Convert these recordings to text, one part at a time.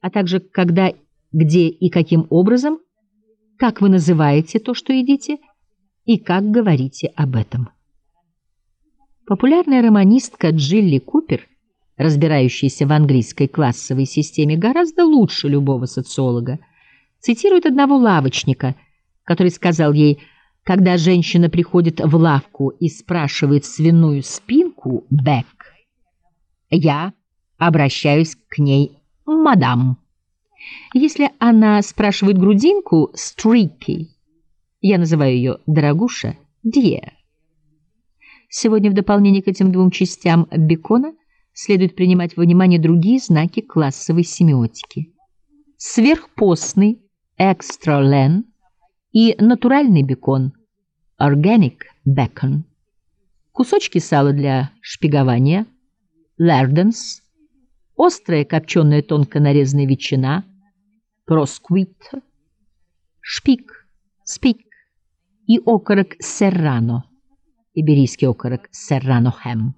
а также когда, где и каким образом, как вы называете то, что едите, и как говорите об этом. Популярная романистка Джилли Купер, разбирающаяся в английской классовой системе гораздо лучше любого социолога, цитирует одного лавочника, который сказал ей: когда женщина приходит в лавку и спрашивает свиную спинку «бэк», я обращаюсь к ней «мадам». Если она спрашивает грудинку «стрики», я называю ее «дорогуша» «dear». Сегодня в дополнение к этим двум частям Бекона следует принимать во внимание другие знаки классовой семиотики. Сверхпостный extra lean и натуральный бекон organic bacon, кусочки сала для шпигования lardons, острая копченая тонко нарезанная ветчина prosciutto, шпик спик и окорок серрано, иберийский окорок серрано хэм.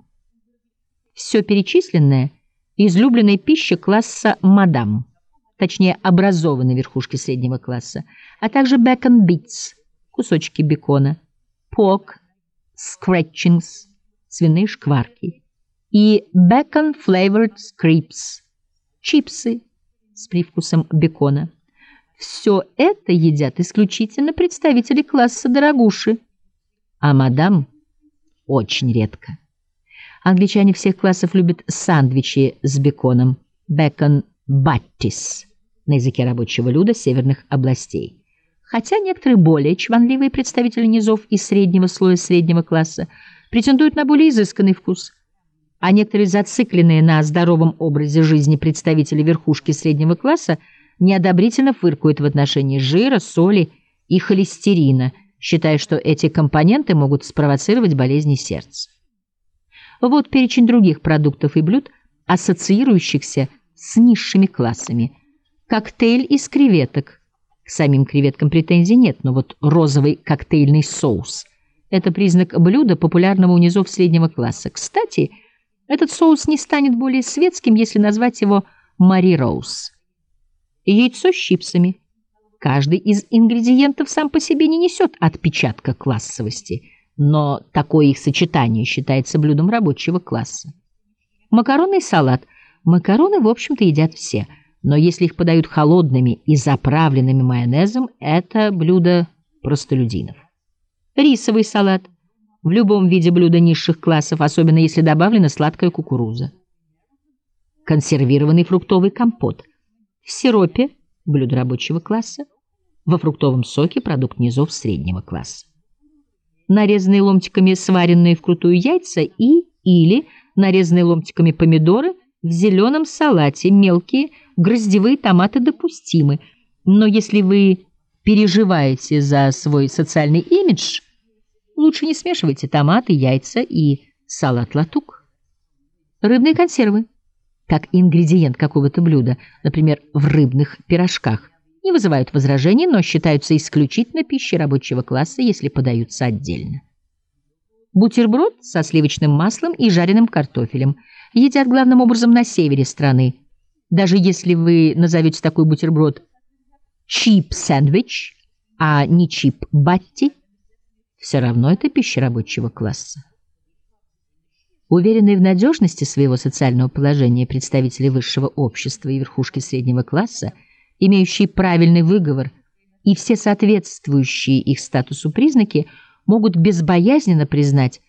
Все перечисленное – излюбленная пища класса мадам, точнее образованной верхушки среднего класса, а также bacon bits, кусочки бекона, pork scratchings, свиные шкварки, и bacon flavored crisps, чипсы с привкусом бекона. Все это едят исключительно представители класса дорогуши, а мадам очень редко. Англичане всех классов любят сэндвичи с беконом, bacon butties, на языке рабочего люда северных областей. Хотя некоторые более чванливые представители низов и среднего слоя среднего класса претендуют на более изысканный вкус, а некоторые зацикленные на здоровом образе жизни представители верхушки среднего класса неодобрительно фыркают в отношении жира, соли и холестерина, считая, что эти компоненты могут спровоцировать болезни сердца. Вот перечень других продуктов и блюд, ассоциирующихся с низшими классами. Коктейль из креветок. К самим креветкам претензий нет, но вот розовый коктейльный соус – это признак блюда, популярного у низов среднего класса. Кстати, этот соус не станет более светским, если назвать его Мари Роуз. Яйцо с чипсами. Каждый из ингредиентов сам по себе не несет отпечатка классовости, но такое их сочетание считается блюдом рабочего класса. Макароны и салат. Макароны, в общем-то, едят все, но если их подают холодными и заправленными майонезом, это блюдо простолюдинов. Рисовый салат. В любом виде блюда низших классов, особенно если добавлена сладкая кукуруза. Консервированный фруктовый компот. В сиропе – блюдо рабочего класса, во фруктовом соке – продукт низов среднего класса. Нарезанные ломтиками сваренные вкрутую яйца или нарезанные ломтиками помидоры в зеленом салате, мелкие гроздевые томаты допустимы, но если вы переживаете за свой социальный имидж, лучше не смешивайте томаты, яйца и салат-латук. Рыбные консервы, как ингредиент какого-то блюда, например, в рыбных пирожках, не вызывают возражений, но считаются исключительно пищей рабочего класса, если подаются отдельно. Бутерброд со сливочным маслом и жареным картофелем едят главным образом на севере страны. Даже если вы назовете такой бутерброд cheap sandwich, а не cheap butty, все равно это пища рабочего класса. Уверенные в надежности своего социального положения представители высшего общества и верхушки среднего класса, имеющие правильный выговор и все соответствующие их статусу признаки, могут безбоязненно признать